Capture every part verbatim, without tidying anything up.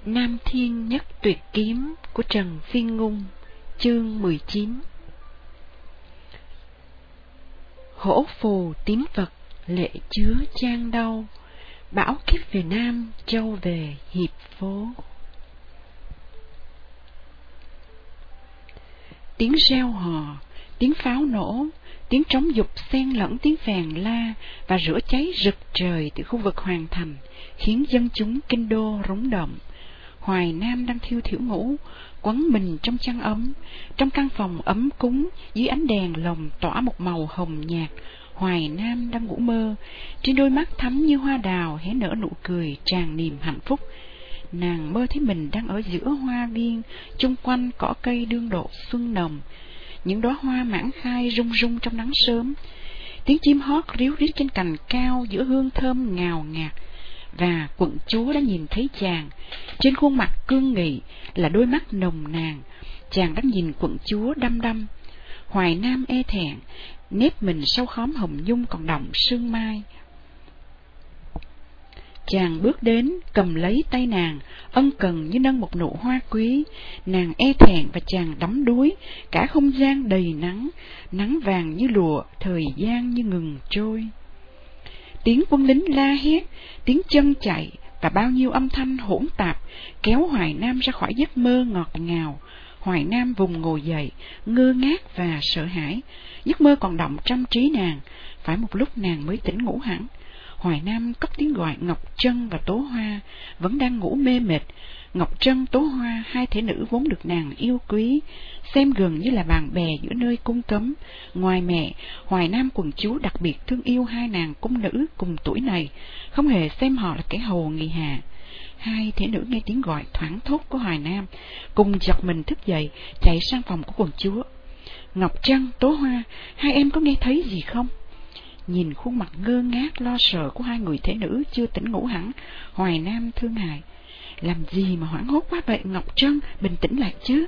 Nam Thiên Nhất Tuyệt Kiếm của Trần Phiên Ngung. Chương mười chín. Hổ phù tím vật lệ chứa chan đau, bão kiếp về Nam, châu về hiệp phố. Tiếng reo hò, tiếng pháo nổ, tiếng trống dục xen lẫn tiếng phèn la và rửa cháy rực trời từ khu vực hoàng thành, khiến dân chúng kinh đô rúng động. Hoài Nam đang thiêu thiểu ngủ, quấn mình trong chăn ấm, trong căn phòng ấm cúng dưới ánh đèn lồng tỏa một màu hồng nhạt. Hoài Nam đang ngủ mơ, trên đôi mắt thắm như hoa đào hé nở nụ cười tràn niềm hạnh phúc. Nàng mơ thấy mình đang ở giữa hoa viên, chung quanh cỏ cây đương độ xuân nồng, những đóa hoa mãn khai rung rung trong nắng sớm, tiếng chim hót ríu rít trên cành cao giữa hương thơm ngào ngạt. Và quận chúa đã nhìn thấy chàng, trên khuôn mặt cương nghị là đôi mắt nồng nàn. Chàng đang nhìn quận chúa đăm đăm. Hoài Nam e thẹn, nép mình sau khóm hồng nhung còn đọng sương mai. Chàng bước đến, cầm lấy tay nàng, ân cần như nâng một nụ hoa quý. Nàng e thẹn và chàng đắm đuối, cả không gian đầy nắng, nắng vàng như lụa, thời gian như ngừng trôi. Tiếng quân lính la hét, tiếng chân chạy và bao nhiêu âm thanh hỗn tạp kéo Hoài Nam ra khỏi giấc mơ ngọt ngào. Hoài Nam vùng ngồi dậy, ngơ ngác và sợ hãi. Giấc mơ còn đọng trong trí nàng, phải một lúc nàng mới tỉnh ngủ hẳn. Hoài Nam cất tiếng gọi Ngọc Trân và Tố Hoa, vẫn đang ngủ mê mệt. Ngọc Trân, Tố Hoa, hai thể nữ vốn được nàng yêu quý, xem gần như là bạn bè giữa nơi cung cấm. Ngoài mẹ, Hoài Nam quận chúa đặc biệt thương yêu hai nàng cung nữ cùng tuổi này, không hề xem họ là kẻ hầu nghì hà. Hai thể nữ nghe tiếng gọi thoảng thốt của Hoài Nam, cùng giật mình thức dậy, chạy sang phòng của quận chúa. Ngọc Trân, Tố Hoa, hai em có nghe thấy gì không? Nhìn khuôn mặt ngơ ngác lo sợ của hai người thể nữ chưa tỉnh ngủ hẳn, Hoài Nam thương hại. Làm gì mà hoảng hốt quá vậy Ngọc Trân, bình tĩnh lại chứ.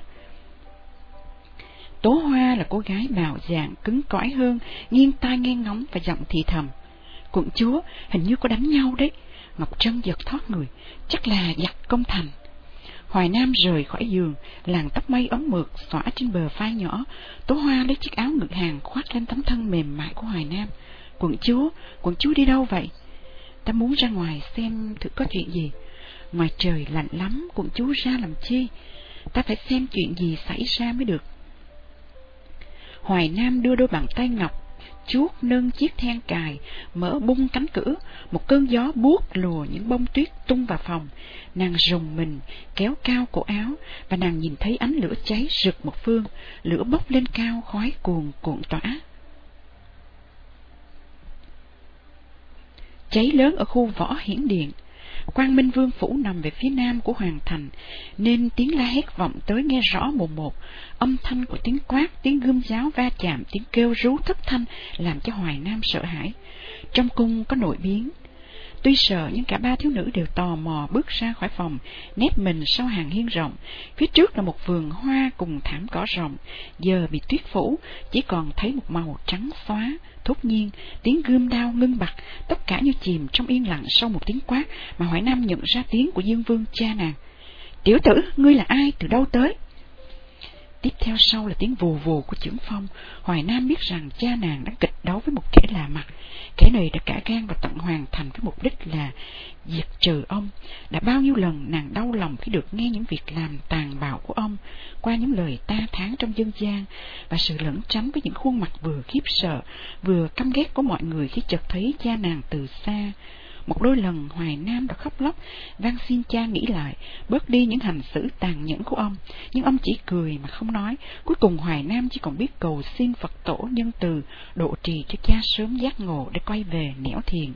Tố Hoa là cô gái bạo dạn, cứng cỏi hơn, nghiêng tai nghe ngóng và giọng thì thầm. Quận chúa, hình như có đánh nhau đấy. Ngọc Trân giật thoát người, chắc là giặc công thành. Hoài Nam rời khỏi giường, làn tóc mây ống mượt xõa trên bờ vai nhỏ. Tố Hoa lấy chiếc áo ngực hàng khoác lên tấm thân mềm mại của Hoài Nam. Quận chúa, quận chúa đi đâu vậy? Ta muốn ra ngoài xem thử có chuyện gì. Ngoài trời lạnh lắm, quận chúa ra làm chi? Ta phải xem chuyện gì xảy ra mới được. Hoài Nam đưa đôi bàn tay ngọc chuốt nâng chiếc then cài, mở bung cánh cửa. Một cơn gió buốt lùa những bông tuyết tung vào phòng. Nàng rùng mình, kéo cao cổ áo, và nàng nhìn thấy ánh lửa cháy rực một phương. Lửa bốc lên cao, khói cuồn cuộn tỏa. Cháy lớn ở khu Võ Hiển Điện. Quang Minh Vương phủ nằm về phía nam của hoàng thành, nên tiếng la hét vọng tới nghe rõ mồn một. Âm thanh của tiếng quát, tiếng gươm giáo va chạm, tiếng kêu rú thất thanh làm cho Hoài Nam sợ hãi. Trong cung có nội biến. Tuy sợ nhưng cả ba thiếu nữ đều tò mò bước ra khỏi phòng, nép mình sau hàng hiên rộng. Phía trước là một vườn hoa cùng thảm cỏ rộng, giờ bị tuyết phủ, chỉ còn thấy một màu trắng xóa. Thốt nhiên, tiếng gươm đao ngưng bặt, tất cả như chìm trong yên lặng sau một tiếng quát mà Hoài Nam nhận ra tiếng của Dương Vương cha nàng. Tiểu tử, ngươi là ai, từ đâu tới? Tiếp theo sau là tiếng vù vù của chưởng phong. Hoài Nam biết rằng cha nàng đang kịch đấu với một kẻ lạ mặt. Kẻ này đã cả gan vào tận hoàng thành với mục đích là diệt trừ ông. Đã bao nhiêu lần nàng đau lòng khi được nghe những việc làm tàn bạo của ông qua những lời ta thán trong dân gian, và sự lẩn tránh với những khuôn mặt vừa khiếp sợ vừa căm ghét của mọi người khi chợt thấy cha nàng từ xa. Một đôi lần Hoài Nam đã khóc lóc, van xin cha nghĩ lại, bớt đi những hành xử tàn nhẫn của ông, nhưng ông chỉ cười mà không nói. Cuối cùng Hoài Nam chỉ còn biết cầu xin Phật tổ nhân từ độ trì cho cha sớm giác ngộ để quay về nẻo thiền.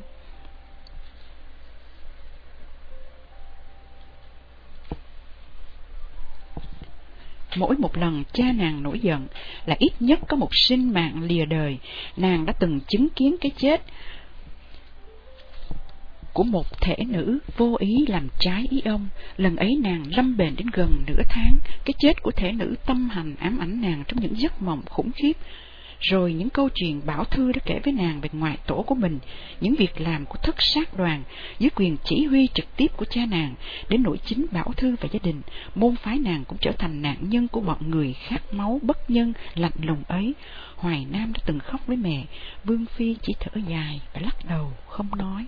Mỗi một lần cha nàng nổi giận là ít nhất có một sinh mạng lìa đời. Nàng đã từng chứng kiến cái chết của một thể nữ vô ý làm trái ý ông. Lần ấy nàng lâm bền đến gần nửa tháng. Cái chết của thể nữ tâm hành ám ảnh nàng trong những giấc mộng khủng khiếp. Rồi những câu chuyện Bảo Thư đã kể với nàng về ngoại tổ của mình, những việc làm của thất sát đoàn dưới quyền chỉ huy trực tiếp của cha nàng, đến nỗi chính Bảo Thư và gia đình môn phái nàng cũng trở thành nạn nhân của bọn người khát máu bất nhân lạnh lùng ấy. Hoài Nam đã từng khóc với mẹ. Vương phi chỉ thở dài và lắc đầu không nói.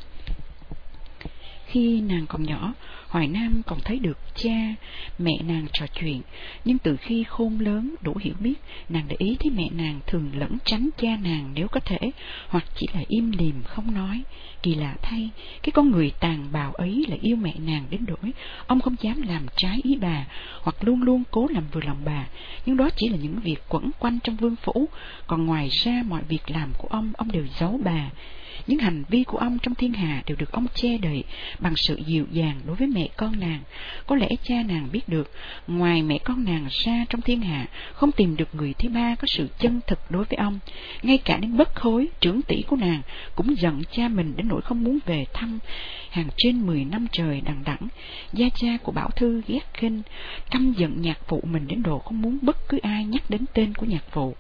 Khi nàng còn nhỏ, Hoài Nam còn thấy được cha, mẹ nàng trò chuyện, nhưng từ khi khôn lớn đủ hiểu biết, nàng để ý thấy mẹ nàng thường lẩn tránh cha nàng nếu có thể, hoặc chỉ là im lìm không nói. Kỳ lạ thay, cái con người tàn bạo ấy lại yêu mẹ nàng đến nỗi ông không dám làm trái ý bà, hoặc luôn luôn cố làm vừa lòng bà. Nhưng đó chỉ là những việc quẩn quanh trong vương phủ, còn ngoài ra mọi việc làm của ông, ông đều giấu bà. Những hành vi của ông trong thiên hạ đều được ông che đậy bằng sự dịu dàng đối với mẹ con nàng. Có lẽ cha nàng biết được, ngoài mẹ con nàng ra trong thiên hạ không tìm được người thứ ba có sự chân thực đối với ông. Ngay cả đến Bất Hối, trưởng tỷ của nàng, cũng giận cha mình đến nỗi không muốn về thăm hàng trên mười năm trời đằng đẵng. Gia cha của Bảo Thư ghét khinh, căm giận nhạc phụ mình đến độ không muốn bất cứ ai nhắc đến tên của nhạc phụ.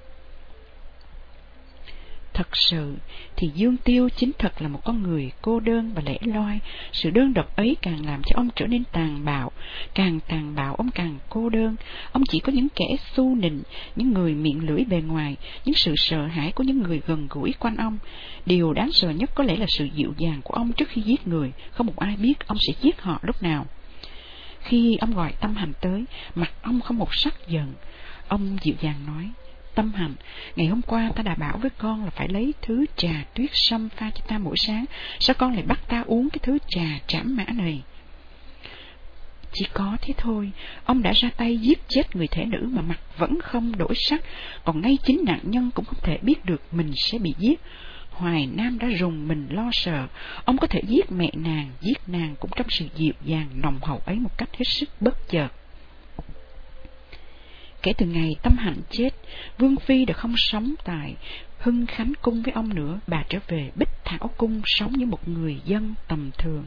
Thật sự thì Dương Tiêu chính thật là một con người cô đơn và lẻ loi. Sự đơn độc ấy càng làm cho ông trở nên tàn bạo. Càng tàn bạo ông càng cô đơn. Ông chỉ có những kẻ xu nịnh, những người miệng lưỡi bề ngoài, những sự sợ hãi của những người gần gũi quanh ông. Điều đáng sợ nhất có lẽ là sự dịu dàng của ông trước khi giết người. Không một ai biết ông sẽ giết họ lúc nào. Khi ông gọi Tâm Hành tới, mặt ông không một sắc giận. Ông dịu dàng nói: Tâm Hành, ngày hôm qua ta đã bảo với con là phải lấy thứ trà tuyết sâm pha cho ta mỗi sáng, sao con lại bắt ta uống cái thứ trà trảm mã này? Chỉ có thế thôi, ông đã ra tay giết chết người thể nữ mà mặt vẫn không đổi sắc, còn ngay chính nạn nhân cũng không thể biết được mình sẽ bị giết. Hoài Nam đã rùng mình lo sợ, ông có thể giết mẹ nàng, giết nàng cũng trong sự dịu dàng nồng hậu ấy một cách hết sức bất chợt. Kể từ ngày Tâm Hạnh chết, Vương Phi đã không sống tại Hưng Khánh Cung với ông nữa. Bà trở về Bích Thảo Cung sống như một người dân tầm thường.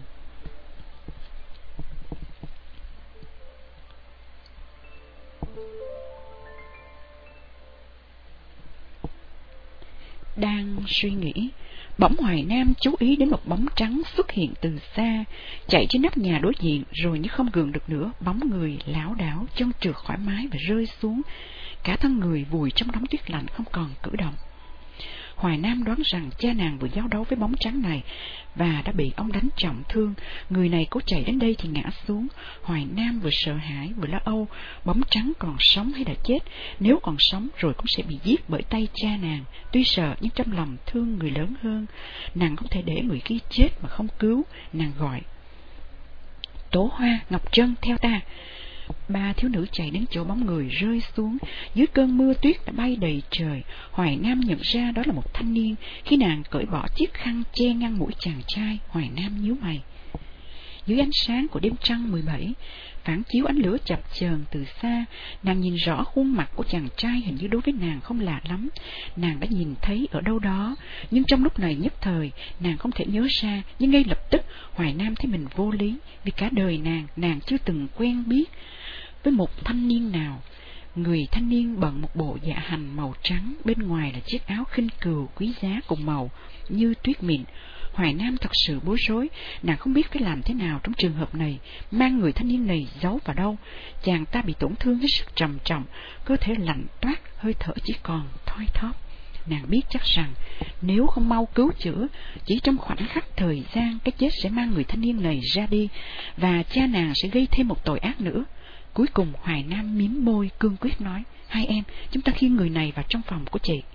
Đang suy nghĩ, bỗng Hoài Nam chú ý đến một bóng trắng xuất hiện từ xa, chạy trên nóc nhà đối diện, rồi như không gượng được nữa, bóng người lảo đảo, chân trượt khỏi mái và rơi xuống, cả thân người vùi trong đống tuyết lạnh không còn cử động. Hoài Nam đoán rằng cha nàng vừa giao đấu với bóng trắng này và đã bị ông đánh trọng thương. Người này cố chạy đến đây thì ngã xuống. Hoài Nam vừa sợ hãi vừa lo âu, bóng trắng còn sống hay đã chết? Nếu còn sống rồi cũng sẽ bị giết bởi tay cha nàng. Tuy sợ nhưng trong lòng thương người lớn hơn, nàng không thể để người kia chết mà không cứu. Nàng gọi: Tố Hoa, Ngọc Trân, theo ta. Ba thiếu nữ chạy đến chỗ bóng người rơi xuống. Dưới cơn mưa tuyết đã bay đầy trời, Hoài Nam nhận ra đó là một thanh niên. Khi nàng cởi bỏ chiếc khăn che ngăn mũi chàng trai, Hoài Nam nhíu mày. Dưới ánh sáng của đêm trăng mười bảy, phản chiếu ánh lửa chập chờn từ xa, nàng nhìn rõ khuôn mặt của chàng trai. Hình như đối với nàng không lạ lắm, nàng đã nhìn thấy ở đâu đó, nhưng trong lúc này nhất thời nàng không thể nhớ ra. Nhưng ngay lập tức Hoài Nam thấy mình vô lý, vì cả đời nàng nàng chưa từng quen biết với một thanh niên nào. Người thanh niên bận một bộ dạ hành màu trắng, bên ngoài là chiếc áo khinh cừu quý giá cùng màu như tuyết mịn. Hoài Nam thật sự bối rối, nàng không biết phải làm thế nào trong trường hợp này, mang người thanh niên này giấu vào đâu. Chàng ta bị tổn thương hết sức trầm trọng, cơ thể lạnh toát, hơi thở chỉ còn thoi thóp. Nàng biết chắc rằng nếu không mau cứu chữa, chỉ trong khoảnh khắc thời gian, cái chết sẽ mang người thanh niên này ra đi, và cha nàng sẽ gây thêm một tội ác nữa. Cuối cùng Hoài Nam mím môi cương quyết nói: Hai em, chúng ta khiêng người này vào trong phòng của chị.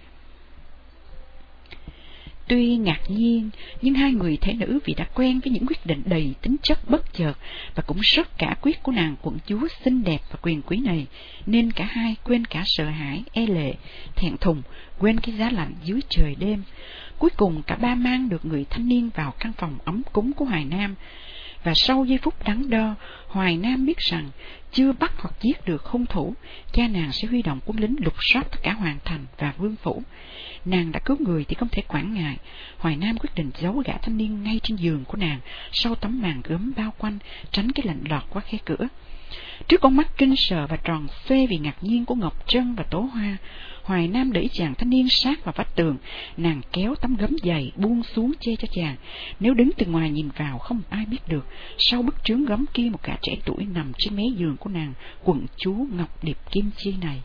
Tuy ngạc nhiên, nhưng hai người thể nữ vì đã quen với những quyết định đầy tính chất bất chợt và cũng rất cả quyết của nàng quận chúa xinh đẹp và quyền quý này, nên cả hai quên cả sợ hãi, e lệ, thẹn thùng, quên cái giá lạnh dưới trời đêm. Cuối cùng cả ba mang được người thanh niên vào căn phòng ấm cúng của Hoài Nam, và sau giây phút đắn đo, Hoài Nam biết rằng chưa bắt hoặc giết được hung thủ, cha nàng sẽ huy động quân lính lục soát tất cả hoàng thành và vương phủ. Nàng đã cứu người thì không thể quản ngại. Hoài Nam quyết định giấu gã thanh niên ngay trên giường của nàng, sau tấm màn gấm bao quanh, tránh cái lạnh lọt qua khe cửa. Trước con mắt kinh sợ và tròn xoe vì ngạc nhiên của Ngọc Trân và Tố Hoa, Hoài Nam đẩy chàng thanh niên sát vào vách tường. Nàng kéo tấm gấm dày buông xuống che cho chàng. Nếu đứng từ ngoài nhìn vào không ai biết được, sau bức trướng gấm kia một gã trẻ tuổi nằm trên mé giường của nàng, quận chúa Ngọc Điệp Kim Chi này.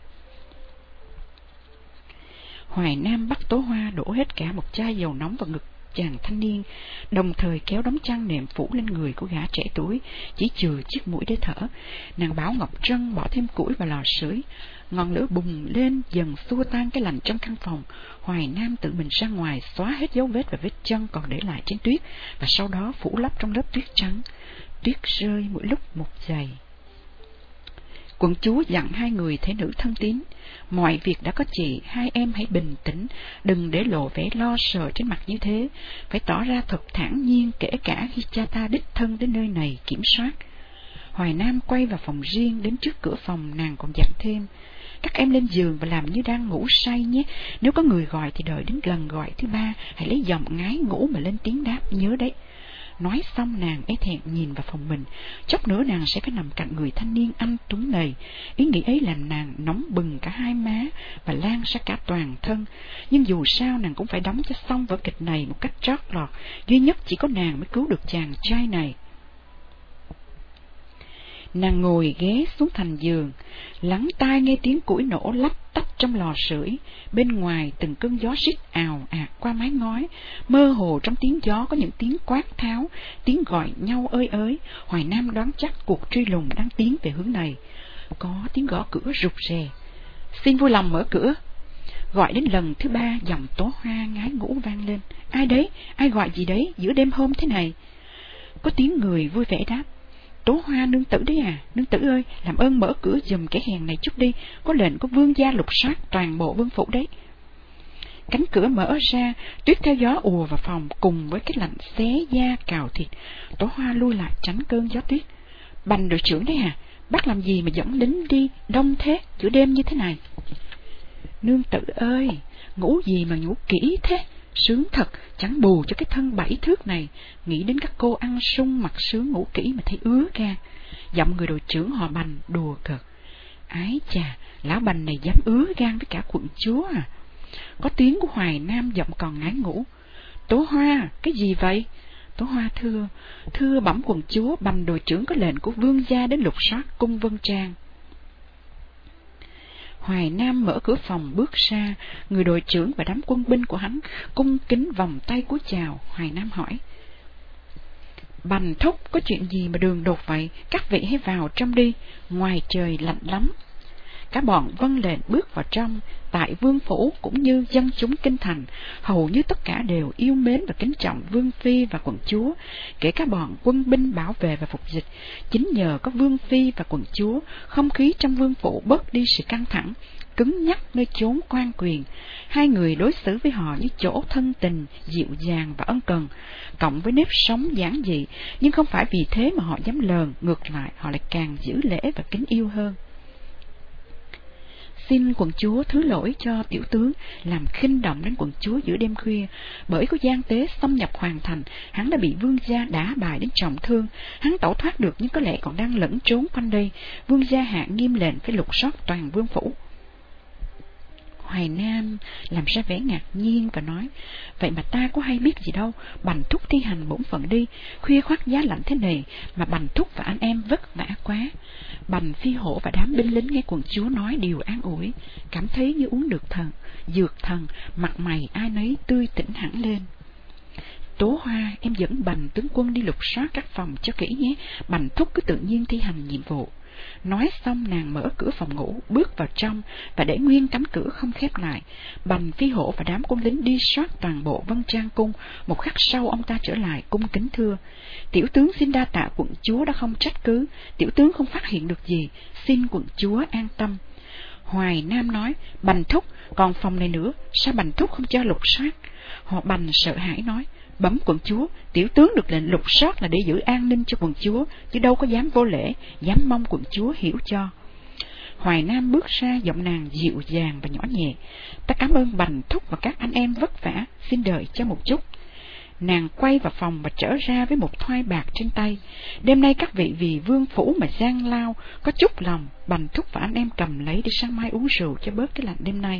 Hoài Nam bắt Tố Hoa đổ hết cả một chai dầu nóng vào ngực chàng thanh niên, đồng thời kéo đống chăn nệm phủ lên người của gã trẻ tuổi, chỉ chừa chiếc mũi để thở. Nàng bảo Ngọc Trân bỏ thêm củi vào lò sưởi. Ngọn lửa bùng lên dần xua tan cái lạnh trong căn phòng. Hoài Nam tự mình ra ngoài xóa hết dấu vết và vết chân còn để lại trên tuyết, và sau đó phủ lấp trong lớp tuyết trắng. Tuyết rơi mỗi lúc một dày. Quận chúa dặn hai người thể nữ thân tín: mọi việc đã có chị, hai em hãy bình tĩnh, đừng để lộ vẻ lo sợ trên mặt như thế, phải tỏ ra thật thản nhiên kể cả khi cha ta đích thân đến nơi này kiểm soát. Hoài Nam quay vào phòng riêng, đến trước cửa phòng nàng còn dặn thêm: các em lên giường và làm như đang ngủ say nhé, nếu có người gọi thì đợi đến lần gọi thứ ba hãy lấy giọng ngái ngủ mà lên tiếng đáp, nhớ đấy. Nói xong nàng e thẹn nhìn vào phòng mình, chốc nữa nàng sẽ phải nằm cạnh người thanh niên anh tuấn này. Ý nghĩ ấy làm nàng nóng bừng cả hai má và lan ra cả toàn thân. Nhưng dù sao nàng cũng phải đóng cho xong vở kịch này một cách trót lọt, duy nhất chỉ có nàng mới cứu được chàng trai này. Nàng ngồi ghé xuống thành giường, lắng tai nghe tiếng củi nổ lách tách trong lò sưởi. Bên ngoài từng cơn gió rít ào ạt qua mái ngói, mơ hồ trong tiếng gió có những tiếng quát tháo, tiếng gọi nhau ơi ới. Hoài Nam đoán chắc cuộc truy lùng đang tiến về hướng này. Có tiếng gõ cửa rụt rè. Xin vui lòng mở cửa. Gọi đến lần thứ ba, giọng Tố Hoa ngái ngủ vang lên. Ai đấy? Ai gọi gì đấy giữa đêm hôm thế này? Có tiếng người vui vẻ đáp: Tố Hoa nương tử đấy à, nương tử ơi, làm ơn mở cửa giùm cái hèn này chút đi, có lệnh của vương gia lục soát toàn bộ vương phủ đấy. Cánh cửa mở ra, tuyết theo gió ùa vào phòng cùng với cái lạnh xé da cào thịt. Tố Hoa lui lại tránh cơn gió tuyết. Bành đội trưởng đấy à, bác làm gì mà dẫn lính đi đông thế giữa đêm như thế này? Nương tử ơi, ngủ gì mà ngủ kỹ thế, sướng thật, chẳng bù cho cái thân bảy thước này. Nghĩ đến các cô ăn sung mặc sướng ngủ kỹ mà thấy ứa gan. Giọng người đội trưởng họ Bành đùa cợt. Ái chà, lão Bành này dám ứa gan với cả quận chúa à? Có tiếng của Hoài Nam giọng còn ngái ngủ. Tố Hoa, cái gì vậy? Tố Hoa thưa, thưa bẩm quận chúa, Bành đội trưởng có lệnh của vương gia đến lục soát cung Vân Trang. Hoài Nam mở cửa phòng bước ra, người đội trưởng và đám quân binh của hắn cung kính vòng tay cúi chào. Hoài Nam hỏi: Bành thúc, có chuyện gì mà đường đột vậy? Các vị hãy vào trong đi, ngoài trời lạnh lắm. Cả bọn vâng lệnh bước vào trong. Tại vương phủ cũng như dân chúng kinh thành, hầu như tất cả đều yêu mến và kính trọng vương phi và quận chúa, kể cả bọn quân binh bảo vệ và phục dịch. Chính nhờ có vương phi và quận chúa, không khí trong vương phủ bớt đi sự căng thẳng, cứng nhắc nơi chốn quan quyền. Hai người đối xử với họ như chỗ thân tình, dịu dàng và ân cần, cộng với nếp sống giản dị, nhưng không phải vì thế mà họ dám lờn, ngược lại họ lại càng giữ lễ và kính yêu hơn. Xin quận chúa thứ lỗi cho tiểu tướng làm khinh động đến quận chúa giữa đêm khuya. Bởi có gian tế xâm nhập hoàng thành, hắn đã bị vương gia đả bại đến trọng thương. Hắn tẩu thoát được nhưng có lẽ còn đang lẫn trốn quanh đây. Vương gia hạ nghiêm lệnh phải lục soát toàn vương phủ. Hoài Nam làm ra vẻ ngạc nhiên và nói: Vậy mà ta có hay biết gì đâu, Bành thúc thi hành bổn phận đi, khuya khoắt giá lạnh thế này mà Bành thúc và anh em vất vả quá. Bành phi hổ và đám binh lính nghe quận chúa nói điều an ủi, cảm thấy như uống được thần dược thần, mặt mày ai nấy tươi tỉnh hẳn lên. Tố Hoa, em dẫn Bành tướng quân đi lục soát các phòng cho kỹ nhé, Bành thúc cứ tự nhiên thi hành nhiệm vụ. Nói xong nàng mở cửa phòng ngủ, bước vào trong và để nguyên cánh cửa không khép lại. Bành phi hổ và đám quân lính đi soát toàn bộ Vân Trang cung. Một khắc sau ông ta trở lại cung kính thưa: Tiểu tướng xin đa tạ quận chúa đã không trách cứ, tiểu tướng không phát hiện được gì, xin quận chúa an tâm. Hoài Nam nói: Bành thúc, còn phòng này nữa, sao Bành thúc không cho lục soát? Họ Bành sợ hãi nói: Bẩm quận chúa, tiểu tướng được lệnh lục soát là để giữ an ninh cho quận chúa, chứ đâu có dám vô lễ, dám mong quận chúa hiểu cho. Hoài Nam bước ra, giọng nàng dịu dàng và nhỏ nhẹ. Ta cảm ơn Bành thúc và các anh em vất vả, xin đợi cho một chút. Nàng quay vào phòng và trở ra với một thoai bạc trên tay. Đêm nay các vị vì vương phủ mà gian lao, có chút lòng, Bành thúc và anh em cầm lấy để sáng mai uống rượu cho bớt cái lạnh đêm nay.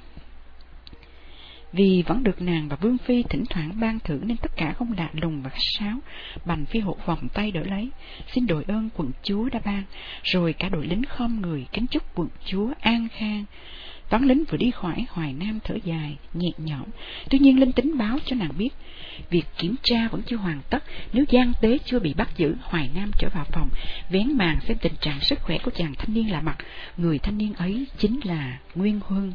Vì vẫn được nàng và Vương Phi thỉnh thoảng ban thưởng nên tất cả không lạ lùng và khách sáo. Bành Phi Hổ vòng tay đỡ lấy, xin đội ơn quận chúa đã ban, rồi cả đội lính khom người kính chúc quận chúa an khang. Toán lính vừa đi khỏi, Hoài Nam thở dài, nhẹ nhõm. Tuy nhiên linh tính báo cho nàng biết, việc kiểm tra vẫn chưa hoàn tất. Nếu gian tế chưa bị bắt giữ, Hoài Nam trở vào phòng, vén màn xem tình trạng sức khỏe của chàng thanh niên lạ mặt. Người thanh niên ấy chính là Nguyên Huân.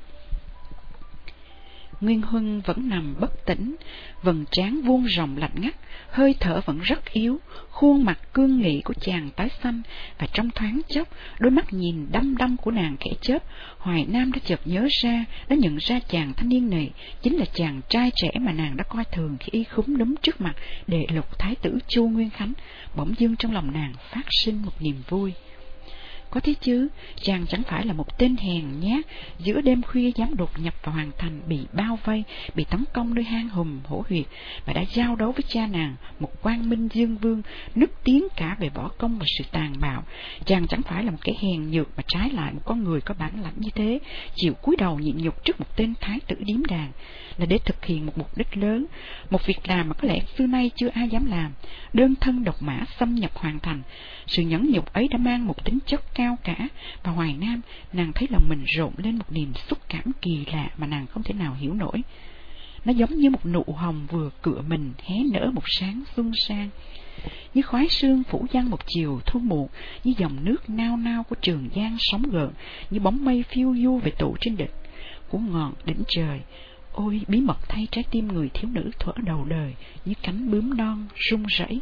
Nguyên Huân vẫn nằm bất tỉnh, vầng trán vuông rộng lạnh ngắt, hơi thở vẫn rất yếu, khuôn mặt cương nghị của chàng tái xanh, và trong thoáng chốc, đôi mắt nhìn đăm đăm của nàng khẽ chớp. Hoài Nam đã chợt nhớ ra, đã nhận ra chàng thanh niên này chính là chàng trai trẻ mà nàng đã coi thường khi y khúm núm trước mặt đệ lục thái tử Chu Nguyên Khánh. Bỗng dưng trong lòng nàng phát sinh một niềm vui. Có thế chứ, chàng chẳng phải là một tên hèn nhát, giữa đêm khuya dám đột nhập vào hoàng thành, bị bao vây, bị tấn công nơi hang hùm hổ huyệt, và đã giao đấu với cha nàng, một quang minh dương vương, nức tiếng cả về võ công và sự tàn bạo. Chàng chẳng phải là một kẻ hèn nhược, mà trái lại một con người có bản lãnh như thế, chịu cúi đầu nhịn nhục trước một tên thái tử điếm đàn, là để thực hiện một mục đích lớn, một việc làm mà có lẽ xưa nay chưa ai dám làm, đơn thân độc mã xâm nhập hoàng thành. Sự nhẫn nhục ấy đã mang một tính chất cao cả, và Hoài Nam, nàng thấy lòng mình rộn lên một niềm xúc cảm kỳ lạ mà nàng không thể nào hiểu nổi. Nó giống như một nụ hồng vừa cựa mình hé nở một sáng xuân sang, như khói sương phủ giăng một chiều thu muộn, như dòng nước nao nao của Trường Giang sóng gợn, như bóng mây phiêu du về tụ trên đỉnh của ngọn đỉnh trời. Ôi bí mật thay trái tim người thiếu nữ thuở đầu đời, như cánh bướm non rung rẩy.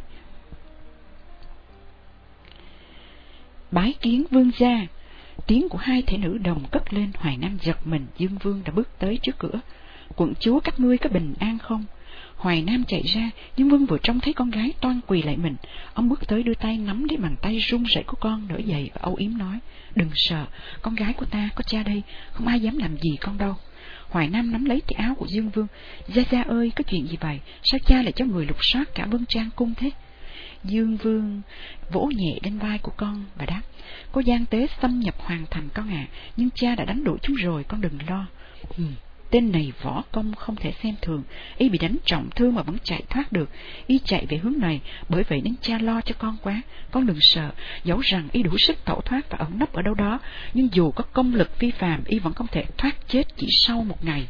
Bái kiến vương gia. Tiếng của hai thể nữ đồng cất lên. Hoài Nam giật mình. Dương Vương đã bước tới trước cửa. Quận chúa các ngươi có bình an không? Hoài Nam chạy ra, nhưng Vương vừa trông thấy con gái toan quỳ lại mình. Ông bước tới đưa tay nắm lấy bàn tay run rẩy của con, nổi dậy và âu yếm nói: đừng sợ, con gái của ta có cha đây, không ai dám làm gì con đâu. Hoài Nam nắm lấy tay áo của Dương Vương. Gia Gia ơi, có chuyện gì vậy? Sao cha lại cho người lục soát cả Vân Trang cung thế? Dương Vương vỗ nhẹ lên vai của con và đáp: có gian tế xâm nhập hoàng thành con à, nhưng cha đã đánh đuổi chúng rồi, con đừng lo. Ừ, tên này võ công không thể xem thường, y bị đánh trọng thương mà vẫn chạy thoát được. Y chạy về hướng này, bởi vậy nên cha lo cho con quá. Con đừng sợ, dẫu rằng y đủ sức tẩu thoát và ẩn nấp ở đâu đó, nhưng dù có công lực phi phàm, y vẫn không thể thoát chết chỉ sau một ngày.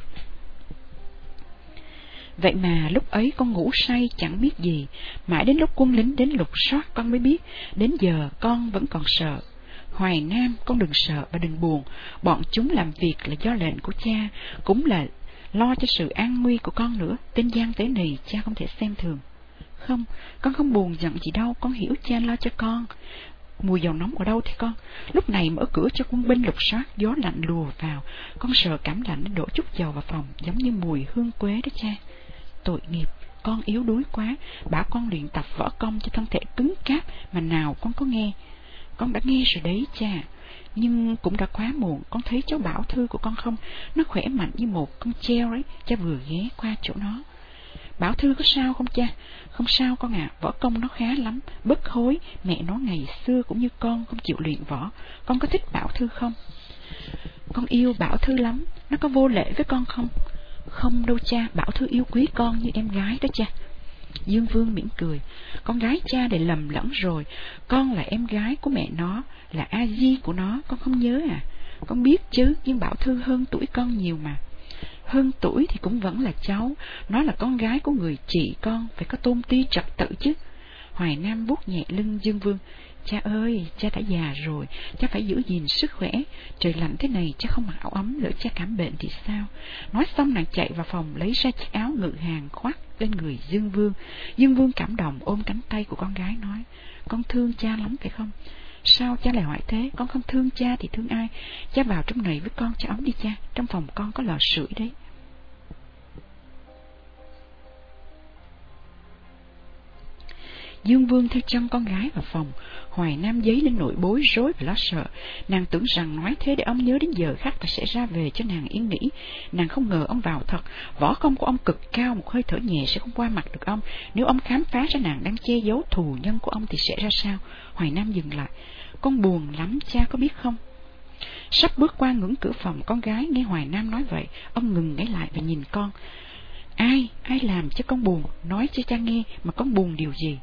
Vậy mà lúc ấy con ngủ say chẳng biết gì, mãi đến lúc quân lính đến lục soát con mới biết. Đến giờ con vẫn còn sợ. Hoài Nam, con đừng sợ và đừng buồn. Bọn chúng làm việc là do lệnh của cha, cũng là lo cho sự an nguy của con nữa. Tên gian tế này cha không thể xem thường. Không, con không buồn giận gì đâu, con hiểu cha lo cho con. Mùi dầu nóng ở đâu thế con? Lúc này mở cửa cho quân binh lục soát, gió lạnh lùa vào, con sợ cảm lạnh nên đổ chút dầu vào phòng, giống như mùi hương quế đó cha. Tội nghiệp, con yếu đuối quá, bảo con luyện tập võ công cho thân thể cứng cáp mà nào con có nghe. Con đã nghe rồi đấy cha, nhưng cũng đã quá muộn. Con thấy cháu Bảo Thư của con không? Nó khỏe mạnh như một con treo đấy, cha vừa ghé qua chỗ nó. Bảo Thư có sao không cha? Không sao con ạ, à, võ công nó khá lắm, bất hối. Mẹ nó ngày xưa cũng như con không chịu luyện võ. Con có thích Bảo Thư không? Con yêu Bảo Thư lắm. Nó có vô lễ với con không? Không đâu cha, Bảo Thư yêu quý con như em gái đó cha. Dương Vương mỉm cười. Con gái cha để lầm lẫn rồi. Con là em gái của mẹ nó, là A Di của nó, con không nhớ à? Con biết chứ, nhưng Bảo Thư hơn tuổi con nhiều mà. Hơn tuổi thì cũng vẫn là cháu. Nó là con gái của người chị con, phải có tôn ti trật tự chứ. Hoài Nam vuốt nhẹ lưng Dương Vương. Cha ơi, cha đã già rồi, cha phải giữ gìn sức khỏe. Trời lạnh thế này cha không mặc áo ấm, lỡ cha cảm bệnh thì sao? Nói xong nàng chạy vào phòng lấy ra chiếc áo ngự hàng khoác lên người Dương Vương. Dương Vương cảm động ôm cánh tay của con gái nói: con thương cha lắm phải không? Sao cha lại hỏi thế? Con không thương cha thì thương ai? Cha vào trong này với con cho ấm đi cha, trong phòng con có lò sưởi đấy. Dương Vương theo chân con gái vào phòng. Hoài Nam dấy lên nỗi bối rối và lo sợ. Nàng tưởng rằng nói thế để ông nhớ đến giờ khác và sẽ ra về cho nàng yên nghỉ. Nàng không ngờ ông vào thật. Võ công của ông cực cao, một hơi thở nhẹ sẽ không qua mặt được ông. Nếu ông khám phá ra nàng đang che giấu thù nhân của ông thì sẽ ra sao? Hoài Nam dừng lại. Con buồn lắm, cha có biết không? Sắp bước qua ngưỡng cửa phòng, con gái nghe Hoài Nam nói vậy, ông ngừng ngay lại và nhìn con. Ai, ai làm cho con buồn? Nói cho cha nghe, mà con buồn điều gì?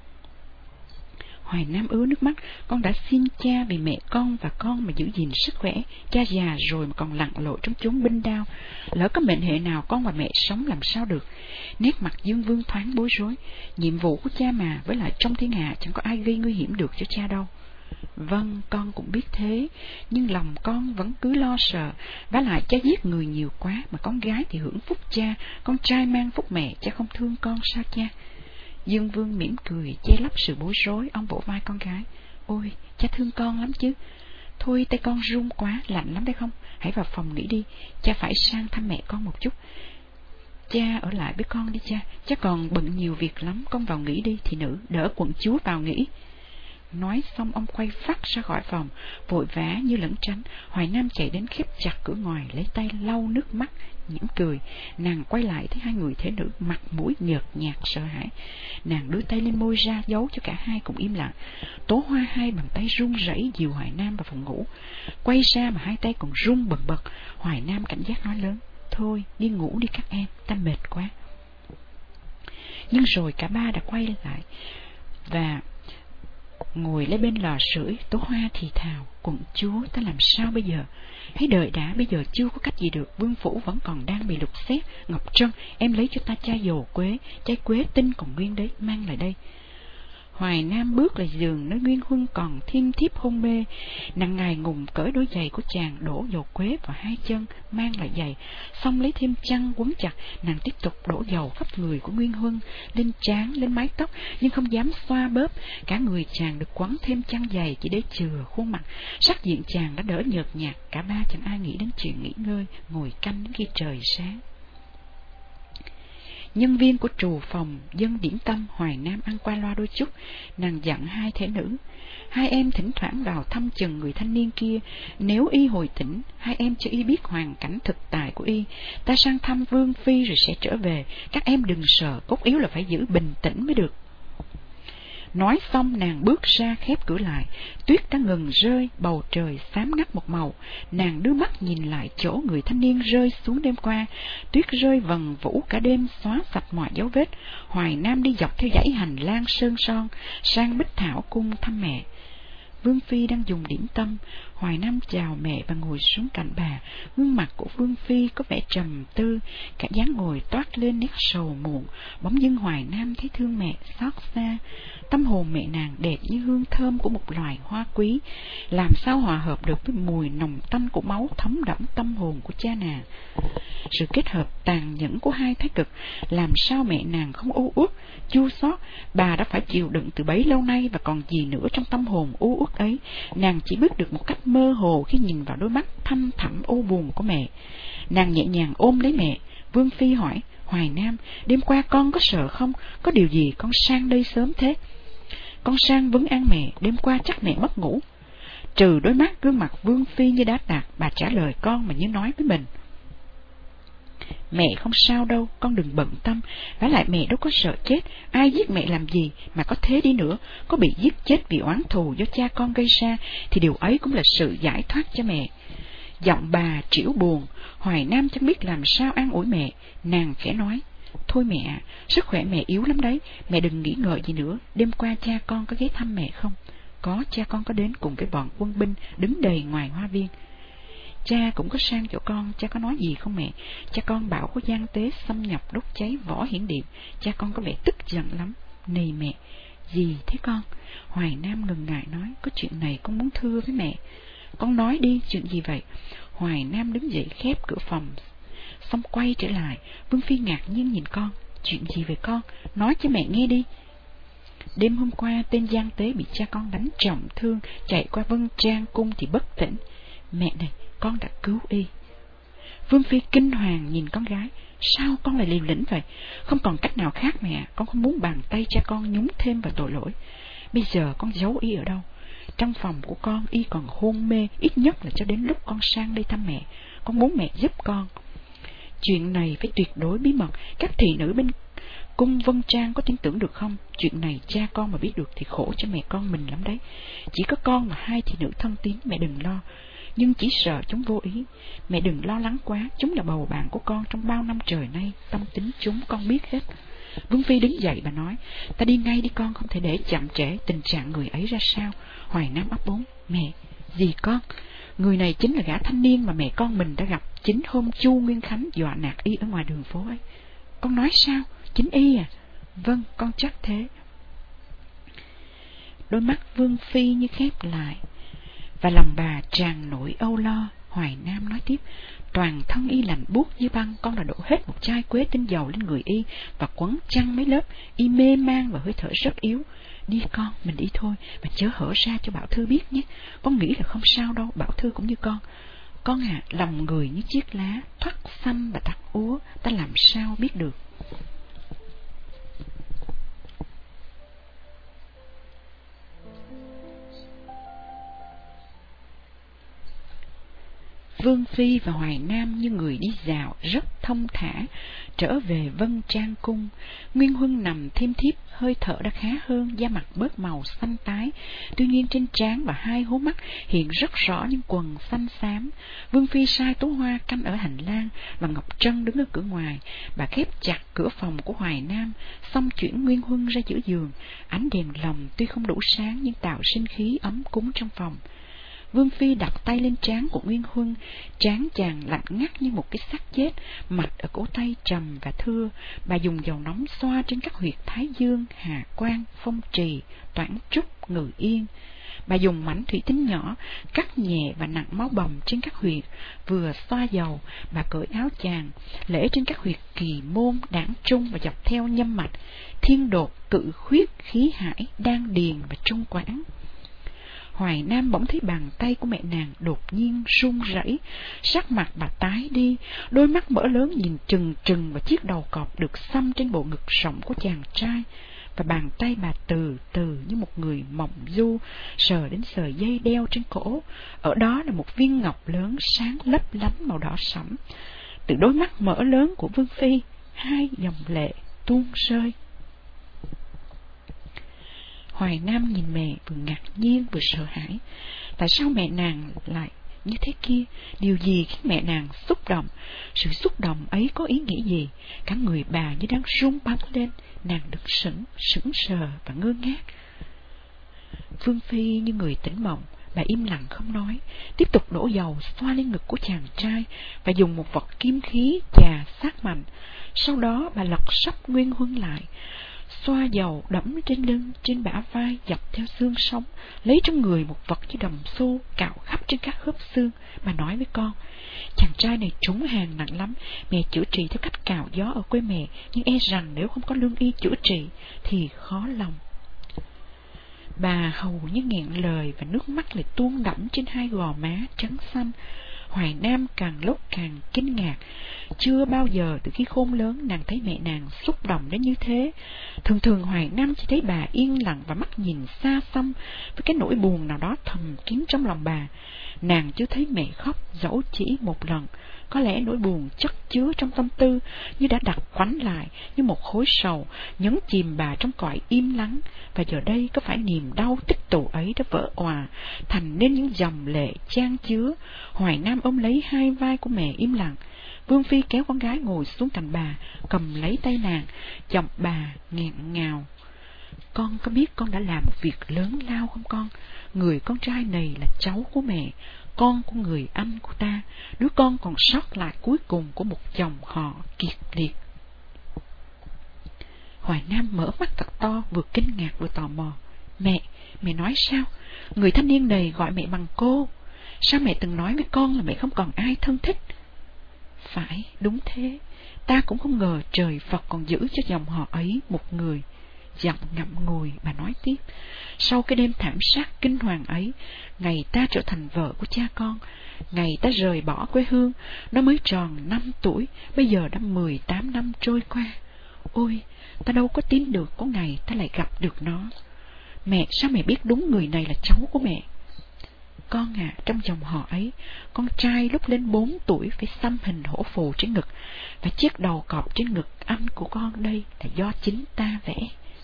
Hoài Nam ứa nước mắt. Con đã xin cha vì mẹ con và con mà giữ gìn sức khỏe. Cha già rồi mà còn lặn lội trong chốn binh đao. Lỡ có mệnh hệ nào con và mẹ sống làm sao được? Nét mặt Dương Vương thoáng bối rối. Nhiệm vụ của cha mà, với lại trong thiên hạ chẳng có ai gây nguy hiểm được cho cha đâu. Vâng, con cũng biết thế, nhưng lòng con vẫn cứ lo sợ. Vả lại cha giết người nhiều quá, mà con gái thì hưởng phúc cha, con trai mang phúc mẹ, cha không thương con sao cha? Dương Vương mỉm cười, che lấp sự bối rối. Ông vỗ vai con gái. Ôi, cha thương con lắm chứ. Thôi tay con run quá, lạnh lắm đấy không? Hãy vào phòng nghỉ đi, cha phải sang thăm mẹ con một chút. Cha ở lại với con đi cha, cha còn bận nhiều việc lắm. Con vào nghỉ đi, thị nữ, đỡ quận chúa vào nghỉ. Nói xong ông quay phắt ra khỏi phòng, vội vã như lẩn tránh. Hoài Nam chạy đến khép chặt cửa ngoài, lấy tay lau nước mắt, mỉm cười. Nàng quay lại thấy hai người thế nữ mặt mũi nhợt nhạt sợ hãi. Nàng đưa tay lên môi ra dấu cho cả hai cùng im lặng. Tố Hoa hai bàn tay run rẩy dìu Hoài Nam vào phòng ngủ. Quay ra mà hai tay còn run bần bật. Hoài Nam cảnh giác nói lớn. Thôi đi ngủ đi các em, ta mệt quá. Nhưng rồi cả ba đã quay lại và ngồi lấy bên lò sưởi. Tố Hoa thì thào. Quận chúa, ta làm sao bây giờ? Hãy đợi đã, bây giờ chưa có cách gì được. Vương phủ vẫn còn đang bị lục xét. Ngọc Trân, em lấy cho ta chai dầu quế, chai quế tinh còn nguyên đấy, mang lại đây. Hoài Nam bước lại giường nơi Nguyên Huân còn thiêm thiếp hôn mê. Nàng ngài ngùng cởi đôi giày của chàng, đổ dầu quế vào hai chân, mang lại giày, xong lấy thêm chăn quấn chặt. Nàng tiếp tục đổ dầu khắp người của Nguyên Huân, lên trán, lên mái tóc, nhưng không dám xoa bóp. Cả người chàng được quấn thêm chăn dày chỉ để chừa khuôn mặt. Sắc diện chàng đã đỡ nhợt nhạt. Cả ba chẳng ai nghĩ đến chuyện nghỉ ngơi, ngồi canh đến khi trời sáng. Nhân viên của trù phòng dâng điểm tâm. Hoài Nam ăn qua loa đôi chút. Nàng dặn hai thể nữ. Hai em thỉnh thoảng vào thăm chừng người thanh niên kia. Nếu y hồi tỉnh, hai em cho y biết hoàn cảnh thực tại của y. Ta sang thăm Vương Phi rồi sẽ trở về. Các em đừng sợ, cốt yếu là phải giữ bình tĩnh mới được. Nói xong nàng bước ra khép cửa lại. Tuyết đã ngừng rơi, bầu trời xám ngắt một màu. Nàng đưa mắt nhìn lại chỗ người thanh niên rơi xuống đêm qua. Tuyết rơi vần vũ cả đêm, xóa sạch mọi dấu vết. Hoài Nam đi dọc theo dãy hành lang sơn son sang Bích Thảo cung thăm mẹ. Vương Phi đang dùng điểm tâm. Hoài Nam chào mẹ và ngồi xuống cạnh bà. Gương mặt của Vương Phi có vẻ trầm tư, cả dáng ngồi toát lên nét sầu muộn. Bỗng dưng Hoài Nam thấy thương mẹ, xót xa. Tâm hồn mẹ nàng đẹp như hương thơm của một loài hoa quý, làm sao hòa hợp được với mùi nồng tanh của máu thấm đẫm tâm hồn của cha nàng. Sự kết hợp tàn nhẫn của hai thái cực làm sao mẹ nàng không u uất, chua xót. Bà đã phải chịu đựng từ bấy lâu nay và còn gì nữa trong tâm hồn u uất ấy. Nàng chỉ biết được một cách mơ hồ khi nhìn vào đôi mắt thâm thẳm u buồn của mẹ. Nàng nhẹ nhàng ôm lấy mẹ. Vương Phi hỏi, Hoài Nam, đêm qua con có sợ không? Có điều gì con sang đây sớm thế? Con sang vấn an mẹ, đêm qua chắc mẹ mất ngủ. Trừ đôi mắt gương mặt Vương Phi như đá tạc, bà trả lời con mà như nói với mình. Mẹ không sao đâu, con đừng bận tâm. Vả lại mẹ đâu có sợ chết. Ai giết mẹ làm gì? Mà có thế đi nữa, có bị giết chết vì oán thù do cha con gây ra, thì điều ấy cũng là sự giải thoát cho mẹ. Giọng bà trĩu buồn. Hoài Nam chẳng biết làm sao an ủi mẹ. Nàng khẽ nói, thôi mẹ, sức khỏe mẹ yếu lắm đấy, mẹ đừng nghĩ ngợi gì nữa. Đêm qua cha con có ghé thăm mẹ không? Có, cha con có đến cùng với bọn quân binh đứng đầy ngoài hoa viên. Cha cũng có sang chỗ con, cha có nói gì không mẹ? Cha con bảo có gian tế xâm nhập đốt cháy Võ Hiển Điện. Cha con có vẻ tức giận lắm. Này mẹ, gì thế con? Hoài Nam ngần ngại nói, có chuyện này con muốn thưa với mẹ. Con nói đi, chuyện gì vậy? Hoài Nam đứng dậy khép cửa phòng, xong quay trở lại. Vương Phi ngạc nhiên nhìn con. Chuyện gì về con? Nói cho mẹ nghe đi. Đêm hôm qua tên gian tế bị cha con đánh trọng thương, chạy qua Vân Trang cung thì bất tỉnh. Mẹ này, con đã cứu y. Vương Phi kinh hoàng nhìn con gái. Sao con lại liều lĩnh vậy? Không còn cách nào khác mẹ, con không muốn bàn tay cha con nhúng thêm vào tội lỗi. Bây giờ con giấu y ở đâu? Trong phòng của con y còn hôn mê, ít nhất là cho đến lúc con sang đây thăm mẹ. Con muốn mẹ giúp con. Chuyện này phải tuyệt đối bí mật. Các thị nữ bên cung Vân Trang có tin tưởng được không? Chuyện này cha con mà biết được thì khổ cho mẹ con mình lắm đấy. Chỉ có con và hai thị nữ thân tín, mẹ đừng lo. Nhưng chỉ sợ chúng vô ý. Mẹ đừng lo lắng quá, chúng là bầu bạn của con trong bao năm trời nay. Tâm tính chúng con biết hết. Vương Phi đứng dậy và nói, ta đi ngay đi con, không thể để chậm trễ. Tình trạng người ấy ra sao? Hoài Nam ấp úng, mẹ, gì con? Người này chính là gã thanh niên mà mẹ con mình đã gặp chính hôm Chu Nguyên Khánh dọa nạt y ở ngoài đường phố ấy. Con nói sao? Chính y à? Vâng, con chắc thế. Đôi mắt Vương Phi như khép lại, và lòng bà tràn nỗi âu lo. Hoài Nam nói tiếp, toàn thân y lạnh buốt như băng, con đã đổ hết một chai quế tinh dầu lên người y và quấn chăn mấy lớp. Y mê man và hơi thở rất yếu. Đi con, mình đi thôi, mà chớ hở ra cho Bảo Thư biết nhé. Con nghĩ là không sao đâu, Bảo Thư cũng như con. Con à, lòng người như chiếc lá, thoát xanh và tắt úa, ta làm sao biết được. Vương Phi và Hoài Nam như người đi dạo rất thông thả trở về Vân Trang cung. Nguyên Huân nằm thêm thiếp, hơi thở đã khá hơn, da mặt bớt màu xanh tái, tuy nhiên trên trán và hai hố mắt hiện rất rõ những quầng xanh xám. Vương Phi sai Tú Hoa canh ở hành lang và Ngọc Trân đứng ở cửa ngoài. Bà khép chặt cửa phòng của Hoài Nam, xong chuyển Nguyên Huân ra giữa giường. Ánh đèn lồng tuy không đủ sáng nhưng tạo sinh khí ấm cúng trong phòng. Vương Phi đặt tay lên trán của Nguyên Huân, trán chàng lạnh ngắt như một cái xác chết, mặt ở cổ tay trầm và thưa. Bà dùng dầu nóng xoa trên các huyệt Thái Dương, Hà Quan, Phong Trì, Toản Trúc, Ngự Yên. Bà dùng mảnh thủy tinh nhỏ cắt nhẹ và nặng máu bầm trên các huyệt. Vừa xoa dầu, bà cởi áo chàng, lễ trên các huyệt Kỳ Môn, Đảng Trung và dọc theo nhâm mạch Thiên Đột, Cự Khuyết, Khí Hải, Đan Điền và Trung Quảng. Hoài Nam bỗng thấy bàn tay của mẹ nàng đột nhiên run rẩy, sắc mặt bà tái đi, đôi mắt mở lớn nhìn trừng trừng vào chiếc đầu cọp được xăm trên bộ ngực rộng của chàng trai, và bàn tay bà từ từ như một người mộng du sờ đến sợi dây đeo trên cổ. Ở đó là một viên ngọc lớn sáng lấp lánh màu đỏ sẫm. Từ đôi mắt mở lớn của Vương Phi, hai dòng lệ tuôn rơi. Hoài Nam nhìn mẹ vừa ngạc nhiên vừa sợ hãi. Tại sao mẹ nàng lại như thế kia? Điều gì khiến mẹ nàng xúc động? Sự xúc động ấy có ý nghĩa gì? Cả người bà như đang run bắn lên. Nàng được sững, sững sờ và ngơ ngác. Vương Phi như người tỉnh mộng, bà im lặng không nói, tiếp tục đổ dầu xoa lên ngực của chàng trai và dùng một vật kim khí chà sát mạnh. Sau đó bà lật sấp Nguyên Huân lại, xoa dầu đẫm trên lưng, trên bả vai, dọc theo xương sống, lấy trong người một vật như đồng xu cạo khắp trên các khớp xương. Bà nói với con, chàng trai này trúng hàng nặng lắm, mẹ chữa trị theo cách cạo gió ở quê mẹ, nhưng e rằng nếu không có lương y chữa trị thì khó lòng. Bà hầu như nghẹn lời và nước mắt lại tuôn đẫm trên hai gò má trắng xanh. Hoài Nam càng lúc càng kinh ngạc. Chưa bao giờ từ khi khôn lớn nàng thấy mẹ nàng xúc động đến như thế. Thường thường Hoài Nam chỉ thấy bà yên lặng và mắt nhìn xa xăm với cái nỗi buồn nào đó thầm kín trong lòng bà. Nàng chưa thấy mẹ khóc dẫu chỉ một lần. Có lẽ nỗi buồn chất chứa trong tâm tư như đã đặt quánh lại như một khối sầu, nhấn chìm bà trong cõi im lắng. Và giờ đây có phải niềm đau tích tụ ấy đã vỡ òa thành nên những dòng lệ chan chứa. Hoài Nam ôm lấy hai vai của mẹ im lặng. Vương Phi kéo con gái ngồi xuống cạnh bà, cầm lấy tay nàng, giọng bà nghẹn ngào. Con có biết con đã làm một việc lớn lao không con? Người con trai này là cháu của mẹ, con của người anh của ta, đứa con còn sót lại cuối cùng của một dòng họ kiệt liệt. Hoài Nam mở mắt thật to, vừa kinh ngạc vừa tò mò. Mẹ, mẹ nói sao? Người thanh niên này gọi mẹ bằng cô. Sao mẹ từng nói với con là mẹ không còn ai thân thích? Phải, đúng thế. Ta cũng không ngờ trời Phật còn giữ cho dòng họ ấy một người. Giọng ngậm ngùi, bà nói tiếp: sau cái đêm thảm sát kinh hoàng ấy, ngày ta trở thành vợ của cha con, ngày ta rời bỏ quê hương, nó mới tròn năm tuổi, bây giờ đã mười tám năm trôi qua. Ôi, ta đâu có tin được có ngày ta lại gặp được nó. Mẹ, sao mẹ biết đúng người này là cháu của mẹ? Con à, trong dòng họ ấy, con trai lúc lên bốn tuổi phải xăm hình hổ phù trên ngực, và chiếc đầu cọp trên ngực anh của con đây là do chính ta vẽ.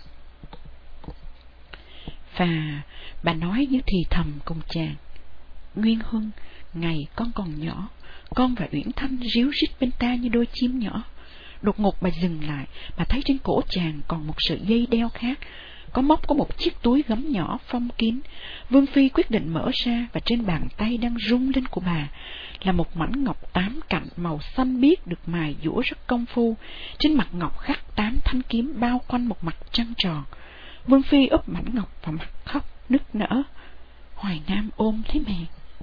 Và bà nói như thì thầm cùng chàng: Nguyên Huân, ngày con còn nhỏ, con và Uyển Thanh ríu rít bên ta như đôi chim nhỏ. Đột ngột bà dừng lại, bà thấy trên cổ chàng còn một sợi dây đeo khác, có móc có một chiếc túi gấm nhỏ phong kín. Vương Phi quyết định mở ra, và trên bàn tay đang rung lên của bà là một mảnh ngọc tám cạnh màu xanh biếc được mài dũa rất công phu. Trên mặt ngọc khắc tám thanh kiếm bao quanh một mặt trăng tròn. Vương Phi úp mảnh ngọc vào mặt khóc nức nở. Hoài Nam ôm lấy mẹ: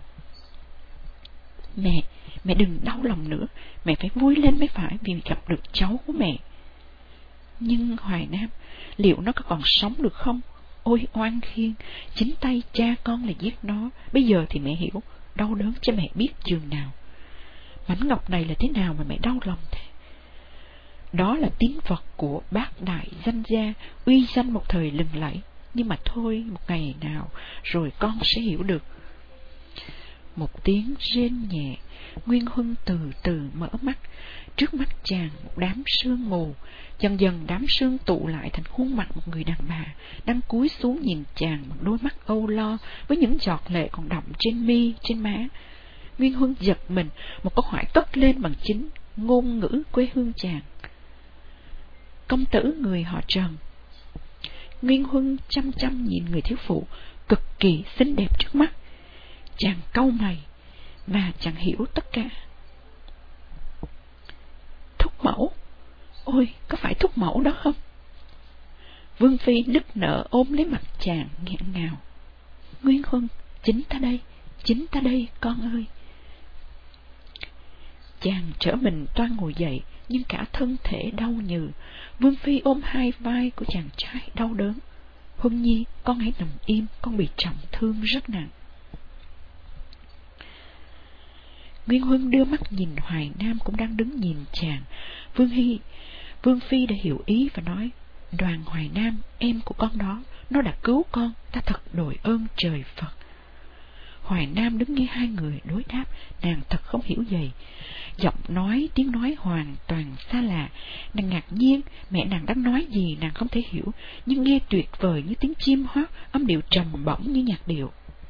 Mẹ, mẹ đừng đau lòng nữa, mẹ phải vui lên mới phải, vì gặp được cháu của mẹ. Nhưng Hoài Nam, liệu nó có còn sống được không? Ôi oan khiên, chính tay cha con là giết nó, bây giờ thì mẹ hiểu, đau đớn cho mẹ biết chừng nào. Mảnh ngọc này là thế nào mà mẹ đau lòng thế? Đó là tín vật của bác đại danh gia, uy danh một thời lừng lẫy. Nhưng mà thôi, một ngày nào rồi con sẽ hiểu được. Một tiếng rên nhẹ, Nguyên Huân từ từ mở mắt. Trước mắt chàng một đám sương mù, dần dần đám sương tụ lại thành khuôn mặt một người đàn bà đang cúi xuống nhìn chàng bằng đôi mắt âu lo, với những giọt lệ còn đọng trên mi, trên má. Nguyên Huân giật mình, một câu hỏi cất lên bằng chính ngôn ngữ quê hương chàng: Công tử người họ Trần. Nguyên Huân chăm chăm nhìn người thiếu phụ cực kỳ xinh đẹp trước mắt. Chàng cau mày, và chàng hiểu tất cả. Thúc mẫu, ôi, có phải thúc mẫu đó không? Vương Phi nức nở ôm lấy mặt chàng nghẹn ngào: Nguyên Huân, chính ta đây, chính ta đây con ơi. Chàng trở mình toan ngồi dậy, nhưng cả thân thể đau nhừ. Vương Phi ôm hai vai của chàng trai đau đớn: Huân Nhi, con hãy nằm im, con bị trọng thương rất nặng. Nguyên Huân đưa mắt nhìn Hoài Nam cũng đang đứng nhìn chàng. Vương Hy, Vương Phi đã hiểu ý và nói: Đoàn Hoài Nam, em của con đó, nó đã cứu con, ta thật đội ơn trời Phật. Hoài Nam đứng nghe hai người đối đáp, nàng thật không hiểu gì. Giọng nói, tiếng nói hoàn toàn xa lạ. Nàng ngạc nhiên, mẹ nàng đang nói gì nàng không thể hiểu, nhưng nghe tuyệt vời như tiếng chim hót, âm điệu trầm bổng như nhạc điệu.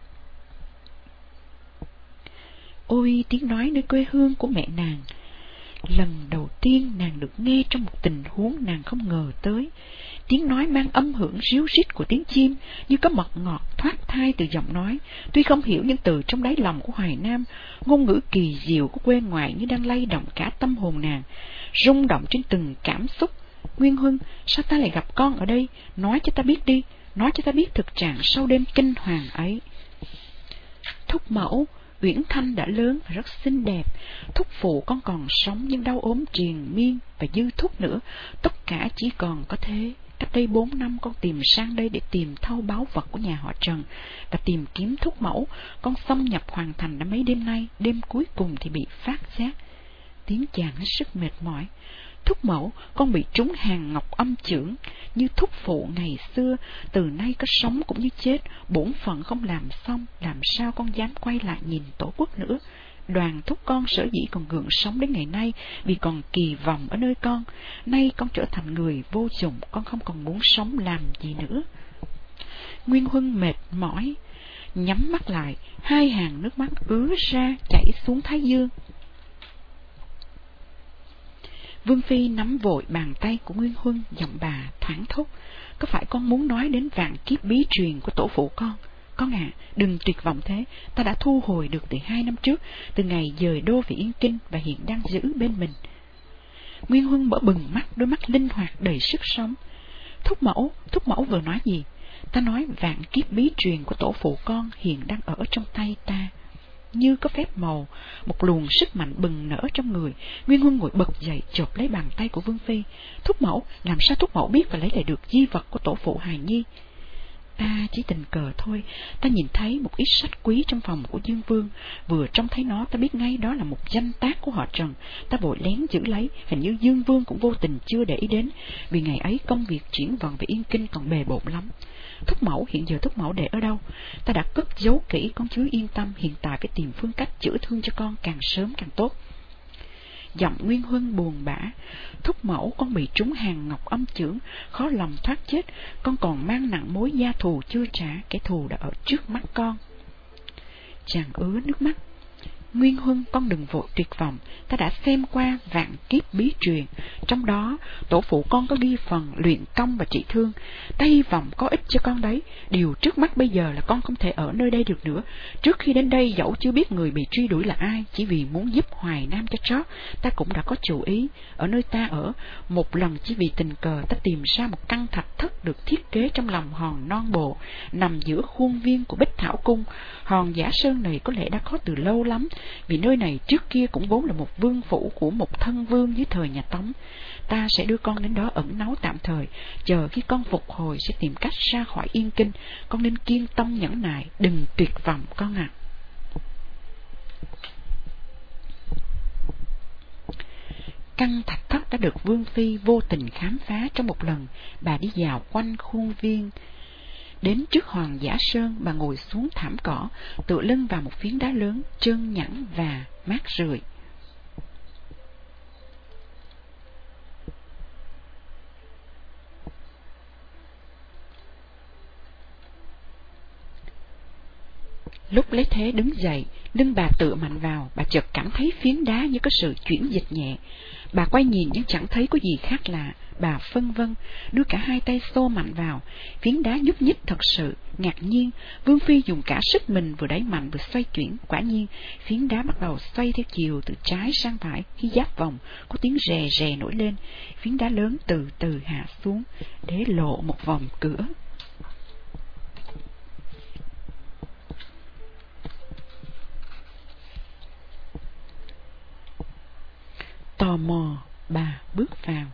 Ôi, tiếng nói nơi quê hương của mẹ nàng. Lần đầu tiên nàng được nghe trong một tình huống nàng không ngờ tới. Tiếng nói mang âm hưởng ríu rít của tiếng chim, như có mật ngọt thoát thai từ giọng nói. Tuy không hiểu, nhưng từ trong đáy lòng của Hoài Nam, ngôn ngữ kỳ diệu của quê ngoại như đang lay động cả tâm hồn nàng, rung động trên từng cảm xúc. Nguyên Huân, sao ta lại gặp con ở đây? Nói cho ta biết đi, nói cho ta biết thực trạng sau đêm kinh hoàng ấy. Thúc mẫu, Uyển Thanh đã lớn và rất xinh đẹp. Thúc phụ con còn sống nhưng đau ốm triền miên, và dư thúc nữa. Tất cả chỉ còn có thế. Cách đây bốn năm con tìm sang đây để tìm thâu báu vật của nhà họ Trần và tìm kiếm thúc mẫu. Con xâm nhập Hoàng Thành đã mấy đêm nay, đêm cuối cùng thì bị phát giác. Tiếng chàng hết sức mệt mỏi. Thúc mẫu, con bị trúng hàng ngọc âm chưởng như thúc phụ ngày xưa, từ nay có sống cũng như chết, bổn phận không làm xong, làm sao con dám quay lại nhìn tổ quốc nữa. Đoàn thúc con sở dĩ còn gượng sống đến ngày nay vì còn kỳ vọng ở nơi con. Nay con trở thành người vô dụng, con không còn muốn sống làm gì nữa. Nguyên Huân mệt mỏi, nhắm mắt lại, hai hàng nước mắt ứa ra chảy xuống thái dương. Vương Phi nắm vội bàn tay của Nguyên Huân, giọng bà thoáng thốt: Có phải con muốn nói đến vạn kiếp bí truyền của tổ phụ con? Con à, đừng tuyệt vọng thế, ta đã thu hồi được từ hai năm trước, từ ngày dời đô về Yên Kinh, và hiện đang giữ bên mình. Nguyên Huân mở bừng mắt, đôi mắt linh hoạt đầy sức sống. Thúc mẫu, thúc mẫu vừa nói gì? Ta nói vạn kiếp bí truyền của tổ phụ con hiện đang ở trong tay ta. như có phép màu, một luồng sức mạnh bừng nở trong người. Nguyên Huân ngồi bật dậy, chộp lấy bàn tay của Vương Phi. Thúc mẫu, làm sao thúc mẫu biết và lấy lại được di vật của tổ phụ hài nhi? Ta chỉ tình cờ thôi, ta nhìn thấy một ít sách quý trong phòng của Dương Vương, vừa trông thấy nó ta biết ngay đó là một danh tác của họ Trần. Ta vội lén giữ lấy, hình như Dương Vương cũng vô tình chưa để ý đến, vì ngày ấy công việc chuyển vận về Yên Kinh còn bề bộn lắm. Thúc mẫu, hiện giờ thúc mẫu để ở đâu? Ta đã cất giấu kỹ, con chứ yên tâm, hiện tại phải tìm phương cách chữa thương cho con càng sớm càng tốt. Giọng Nguyên Huân buồn bã. Thúc mẫu, con bị trúng hàng ngọc âm chưởng, khó lòng thoát chết, con còn mang nặng mối gia thù chưa trả, kẻ thù đã ở trước mắt con. Chàng ứa nước mắt. Nguyên Huân, con đừng vội tuyệt vọng, ta đã xem qua vạn kiếp bí truyền, trong đó tổ phụ con có ghi phần luyện công và trị thương, ta hy vọng có ích cho con đấy. Điều trước mắt bây giờ là con không thể ở nơi đây được nữa. Trước khi đến đây dẫu chưa biết người bị truy đuổi là ai, chỉ vì muốn giúp Hoài Nam cho chót, ta cũng đã có chủ ý. Ở nơi ta ở, một lần chỉ vì tình cờ ta tìm ra một căn thạch thất được thiết kế trong lòng hòn non bộ, nằm giữa khuôn viên của Bích Thảo Cung. Hòn Giả Sơn này có lẽ đã có từ lâu lắm, vì nơi này trước kia cũng vốn là một vương phủ của một thân vương dưới thời nhà Tống. Ta sẽ đưa con đến đó ẩn náu tạm thời, chờ khi con phục hồi sẽ tìm cách ra khỏi Yên Kinh. Con nên kiên tâm nhẫn nại, đừng tuyệt vọng con ạ. À. Căn thạch thất đã được Vương Phi vô tình khám phá trong một lần bà đi dạo quanh khuôn viên. Đến trước Hòn Giả Sơn, bà ngồi xuống thảm cỏ, tựa lưng vào một phiến đá lớn, trơn nhẵn và mát rượi. Lúc lấy thế đứng dậy, lưng bà tựa mạnh vào, bà chợt cảm thấy phiến đá như có sự chuyển dịch nhẹ. Bà quay nhìn nhưng chẳng thấy có gì khác lạ. Bà phân vân, đưa cả hai tay xô mạnh vào, phiến đá nhúc nhích thật sự. Ngạc nhiên, Vương Phi dùng cả sức mình vừa đẩy mạnh vừa xoay chuyển. Quả nhiên, phiến đá bắt đầu xoay theo chiều từ trái sang phải. Khi giáp vòng, có tiếng rè rè nổi lên. Phiến đá lớn từ từ hạ xuống, để lộ một vòng cửa. Tò mò, bà bước vào.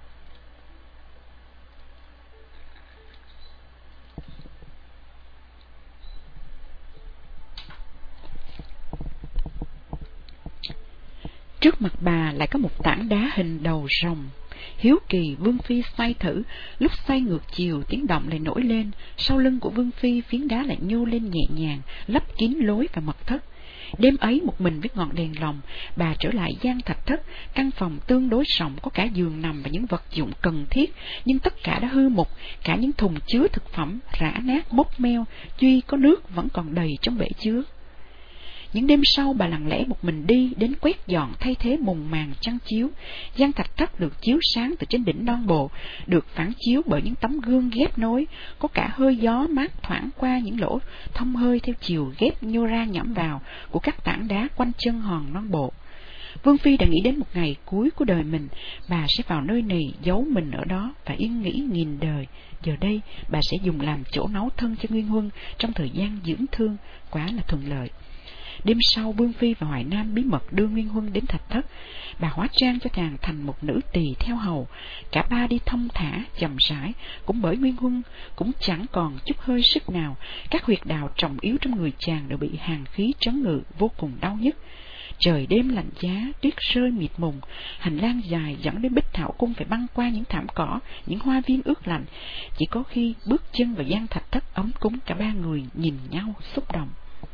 Trước mặt bà lại có một tảng đá hình đầu rồng. Hiếu kỳ, Vương Phi xoay thử, lúc xoay ngược chiều tiếng động lại nổi lên. Sau lưng của Vương Phi, phiến đá lại nhô lên nhẹ nhàng, lấp kín lối và mật thất. Đêm ấy một mình với ngọn đèn lồng, bà trở lại gian thạch thất. Căn phòng tương đối rộng, có cả giường nằm và những vật dụng cần thiết, nhưng tất cả đã hư mục. Cả những thùng chứa thực phẩm rã nát mốc meo, duy có nước vẫn còn đầy trong bể chứa. Những đêm sau bà lặng lẽ một mình đi đến quét dọn thay thế mùng màn chăn chiếu. Gian thạch thất được chiếu sáng từ trên đỉnh non bộ, được phản chiếu bởi những tấm gương ghép nối, có cả hơi gió mát thoảng qua những lỗ thông hơi theo chiều ghép nhô ra nhõm vào của các tảng đá quanh chân hòn non bộ. Vương Phi đã nghĩ đến một ngày cuối của đời mình, bà sẽ vào nơi này giấu mình ở đó và yên nghĩ nghìn đời. Giờ đây bà sẽ dùng làm chỗ náu thân cho Nguyên Huân trong thời gian dưỡng thương, quá là thuận lợi. Đêm sau, Vương Phi và Hoài Nam bí mật đưa Nguyên Huân đến thạch thất. Bà hóa trang cho chàng thành một nữ tỳ theo hầu. Cả ba đi thong thả, chậm rãi. Cũng bởi Nguyên Huân cũng chẳng còn chút hơi sức nào. Các huyệt đạo trọng yếu trong người chàng đều bị hàn khí trấn ngự, vô cùng đau nhức. Trời đêm lạnh giá, tuyết rơi mịt mùng. Hành lang dài dẫn đến Bích Thảo Cung phải băng qua những thảm cỏ, những hoa viên ướt lạnh. Chỉ có khi bước chân vào gian thạch thất ấm cúng, cả ba người nhìn nhau xúc động.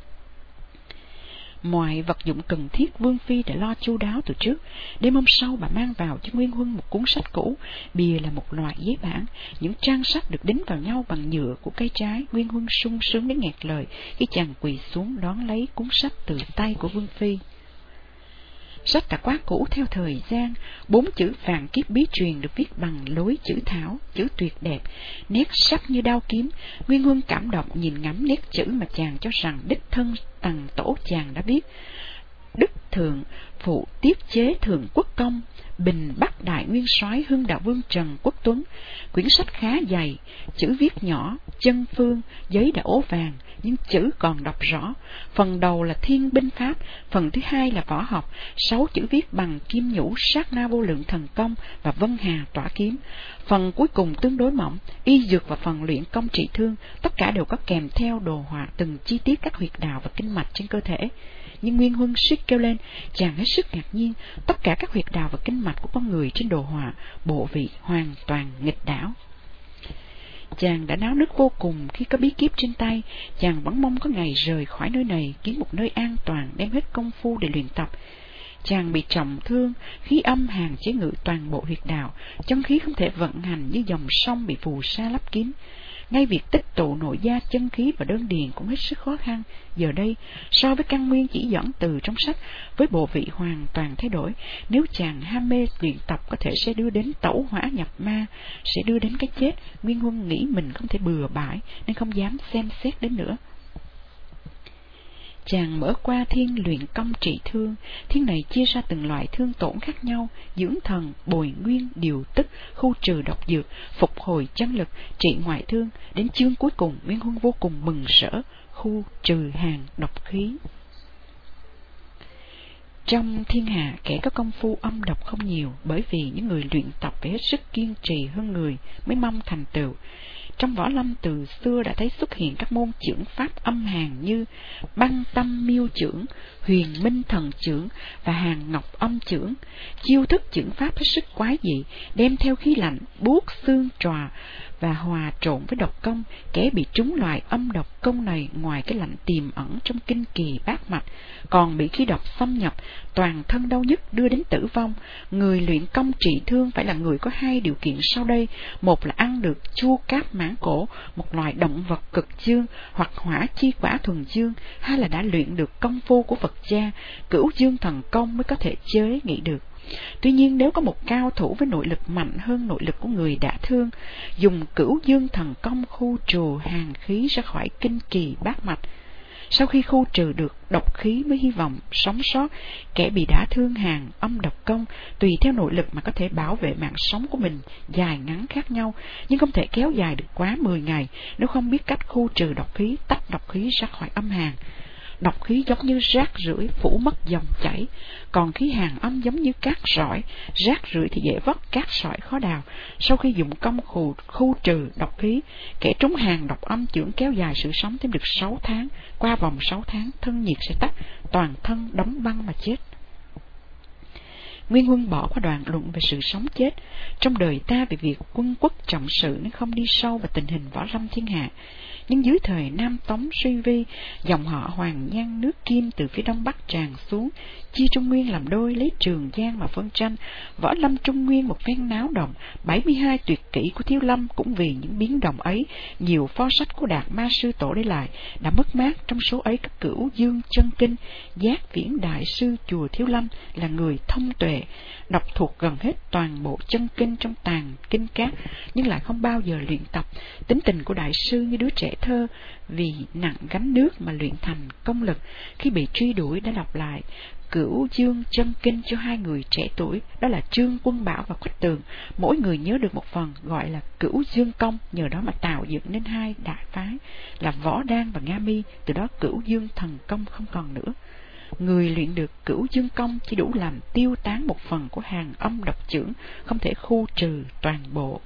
Mọi vật dụng cần thiết Vương Phi đã lo chu đáo từ trước. Đêm hôm sau bà mang vào cho Nguyên Huân một cuốn sách cũ. Bìa là một loại giấy bản. Những trang sách được đính vào nhau bằng nhựa của cây trái. Nguyên Huân sung sướng đến nghẹt lời khi chàng quỳ xuống đón lấy cuốn sách từ tay của Vương Phi. Sách đã quá cũ theo thời gian. Bốn chữ vạn kiếp bí truyền được viết bằng lối chữ thảo, chữ tuyệt đẹp, nét sắc như đao kiếm. Nguyên Huân cảm động nhìn ngắm nét chữ mà chàng cho rằng đích thân Tần tổ chàng đã viết. Đức thượng phụ tiếp chế thường quốc công, Bình Bắc Đại Nguyên Soái Hưng Đạo Vương Trần Quốc Tuấn. Quyển sách khá dày, chữ viết nhỏ, chân phương, giấy đã ố vàng, nhưng chữ còn đọc rõ. Phần đầu là thiên binh pháp, phần thứ hai là võ học, sáu chữ viết bằng kim nhũ sát na vô lượng thần công và vân hà tỏa kiếm. Phần cuối cùng tương đối mỏng, y dược và phần luyện công trị thương, tất cả đều có kèm theo đồ họa từng chi tiết các huyệt đạo và kinh mạch trên cơ thể. Nhưng Nguyên Huân suýt kêu lên, chàng hết sức ngạc nhiên, tất cả các huyệt đạo và kinh mạch của con người trên đồ họa, bộ vị hoàn toàn nghịch đảo. Chàng đã náo nức vô cùng khi có bí kíp trên tay, chàng vẫn mong có ngày rời khỏi nơi này, kiếm một nơi an toàn, đem hết công phu để luyện tập. Chàng bị trọng thương, khí âm hàn chế ngự toàn bộ huyệt đạo, chân khí không thể vận hành như dòng sông bị phù sa lấp kín. Ngay việc tích tụ nội gia chân khí và đơn điền cũng hết sức khó khăn. Giờ đây, so với căn nguyên chỉ dẫn từ trong sách, với bộ vị hoàn toàn thay đổi, nếu chàng ham mê luyện tập có thể sẽ đưa đến tẩu hỏa nhập ma, sẽ đưa đến cái chết. Nguyên Huân nghĩ mình không thể bừa bãi nên không dám xem xét đến nữa. Chàng mở qua thiên luyện công trị thương. Thiên này chia ra từng loại thương tổn khác nhau: dưỡng thần, bồi nguyên, điều tức, khu trừ độc dược, phục hồi chân lực, trị ngoại thương. Đến chương cuối cùng, Nguyên Huân vô cùng mừng rỡ: khu trừ hàng độc khí. Trong thiên hạ, kẻ có công phu âm độc không nhiều, bởi vì những người luyện tập phải hết sức kiên trì hơn người mới mong thành tựu. Trong võ lâm từ xưa đã thấy xuất hiện các môn chưởng pháp âm hàn như băng tâm miêu chưởng, huyền minh thần chưởng và hàng ngọc âm chưởng. Chiêu thức chưởng pháp hết sức quái dị, đem theo khí lạnh, buốt xương tròa và hòa trộn với độc công. Kẻ bị trúng loại âm độc công này, ngoài cái lạnh tiềm ẩn trong kinh kỳ bát mạch, còn bị khí độc xâm nhập, toàn thân đau nhức đưa đến tử vong. Người luyện công trị thương phải là người có hai điều kiện sau đây: một là ăn được chua cáp mãn cổ, một loại động vật cực dương, hoặc hỏa chi quả thuần dương; hai là đã luyện được công phu của Phật gia, cửu dương thần công mới có thể chế nghị được. Tuy nhiên, nếu có một cao thủ với nội lực mạnh hơn nội lực của người đã thương, dùng cửu dương thần công khu trừ hàn khí ra khỏi kinh kỳ bát mạch, sau khi khu trừ được độc khí mới hy vọng sống sót. Kẻ bị đả thương hàn âm độc công tùy theo nội lực mà có thể bảo vệ mạng sống của mình dài ngắn khác nhau, nhưng không thể kéo dài được quá mười ngày nếu không biết cách khu trừ độc khí, tách độc khí ra khỏi âm hàn. Độc khí giống như rác rưởi phủ mất dòng chảy, còn khí hàn âm giống như cát sỏi, rác rưởi thì dễ vấp, cát sỏi khó đào. Sau khi dùng công khu, khu trừ độc khí, kẻ trúng hàn độc âm chưởng kéo dài sự sống thêm được sáu tháng. Qua vòng sáu tháng, thân nhiệt sẽ tắt, toàn thân đóng băng mà chết. Nguyên Huân bỏ qua đoạn luận về sự sống chết. Trong đời ta vì việc quân quốc trọng sự nên không đi sâu vào tình hình võ lâm thiên hạ. Nhưng dưới thời Nam Tống suy vi, dòng họ Hoàng Nhan nước Kim từ phía đông bắc tràn xuống, chia Trung Nguyên làm đôi, lấy Trường Giang mà phân tranh. Võ lâm Trung Nguyên một phen náo động, bảy mươi hai tuyệt kỹ của Thiếu Lâm cũng vì những biến động ấy, nhiều pho sách của Đạt Ma sư tổ để lại đã mất mát. Trong số ấy có Cửu Dương chân kinh. Giác Viễn đại sư chùa Thiếu Lâm là người thông tuệ, đọc thuộc gần hết toàn bộ chân kinh trong tàng kinh cát, nhưng lại không bao giờ luyện tập. Tính tình của đại sư như đứa trẻ thơ, vì nặng gánh nước mà luyện thành công lực. Khi bị truy đuổi đã đọc lại Cửu Dương chân kinh cho hai người trẻ tuổi, đó là Trương Quân Bảo và Quách Tường. Mỗi người nhớ được một phần, gọi là Cửu Dương công, nhờ đó mà tạo dựng nên hai đại phái là Võ Đan và Nga Mi. Từ đó Cửu Dương thần công không còn nữa. Người luyện được Cửu Dương công chỉ đủ làm tiêu tán một phần của hàng âm độc chưởng, không thể khu trừ toàn bộ.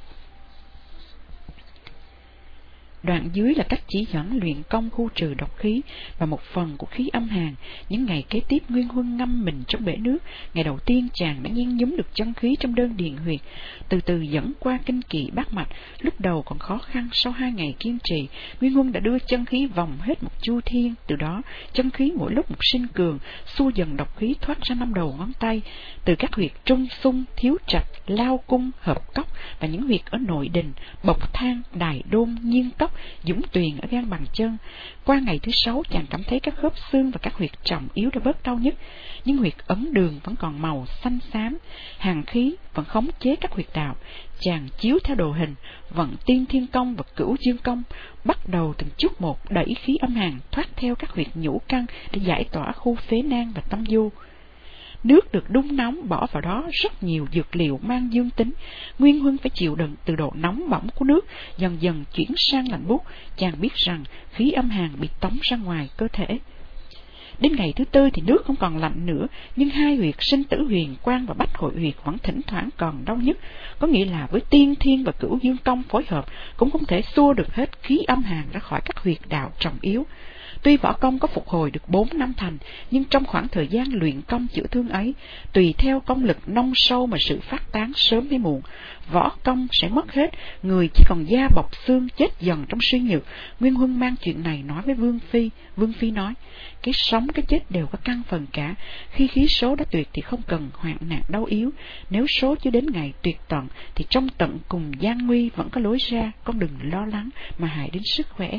Đoạn dưới là cách chỉ dẫn luyện công khu trừ độc khí và một phần của khí âm hàn. Những ngày kế tiếp, Nguyên Huân ngâm mình trong bể nước. Ngày đầu tiên chàng đã nhiên nhúm được chân khí trong đơn điền huyệt, từ từ dẫn qua kinh kỳ bát mạch. Lúc đầu còn khó khăn, sau hai ngày kiên trì, Nguyên Huân đã đưa chân khí vòng hết một chu thiên. Từ đó chân khí mỗi lúc một sinh cường, xua dần độc khí thoát ra năm đầu ngón tay, từ các huyệt trung xung, thiếu trạch, lao cung, hợp cốc và những huyệt ở nội đình, bộc thang, đài đôn, nhiên cốc, dũng tuyền ở gan bàn chân. Qua ngày thứ sáu, chàng cảm thấy các khớp xương và các huyệt trọng yếu đã bớt đau nhức, nhưng huyệt ấn đường vẫn còn màu xanh xám, hàn khí vẫn khống chế các huyệt đạo. Chàng chiếu theo đồ hình, vận Tiên Thiên công và Cửu Dương công, bắt đầu từng chút một đẩy khí âm hàn thoát theo các huyệt nhũ căn để giải tỏa khu phế nang và tâm du. Nước được đun nóng, bỏ vào đó rất nhiều dược liệu mang dương tính. Nguyên Huân phải chịu đựng từ độ nóng bỏng của nước, dần dần chuyển sang lạnh buốt. Chàng biết rằng khí âm hàn bị tống ra ngoài cơ thể. Đến ngày thứ tư thì nước không còn lạnh nữa, nhưng hai huyệt sinh tử huyền quang và bách hội huyệt vẫn thỉnh thoảng còn đau nhức. Có nghĩa là với tiên thiên và cửu dương công phối hợp cũng không thể xua được hết khí âm hàn ra khỏi các huyệt đạo trọng yếu. Tuy võ công có phục hồi được bốn năm thành, nhưng trong khoảng thời gian luyện công chữa thương ấy, tùy theo công lực nông sâu mà sự phát tán sớm hay muộn, võ công sẽ mất hết, người chỉ còn da bọc xương, chết dần trong suy nhược. Nguyên Huân mang chuyện này nói với Vương Phi. Vương Phi nói, cái sống cái chết đều có căn phần cả. Khi khí số đã tuyệt thì không cần hoạn nạn đau yếu. Nếu số chưa đến ngày tuyệt tận thì trong tận cùng gian nguy vẫn có lối ra. Con đừng lo lắng mà hại đến sức khỏe.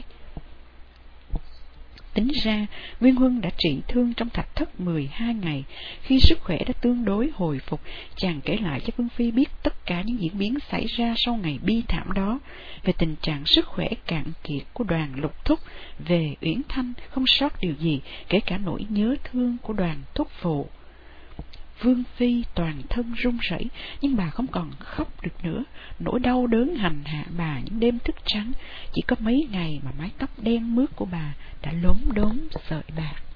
Tính ra, Nguyên Huân đã trị thương trong thạch thất mười hai ngày. Khi sức khỏe đã tương đối hồi phục, chàng kể lại cho Vương Phi biết tất cả những diễn biến xảy ra sau ngày bi thảm đó, về tình trạng sức khỏe cạn kiệt của Đoàn Lục Thúc, về Uyển Thanh không sót điều gì, kể cả nỗi nhớ thương của Đoàn Thúc Phụ. Vương Phi toàn thân run rẩy, nhưng bà không còn khóc được nữa. Nỗi đau đớn hành hạ bà những đêm thức trắng. Chỉ có mấy ngày mà mái tóc đen mướt của bà đã lốm đốm sợi bạc.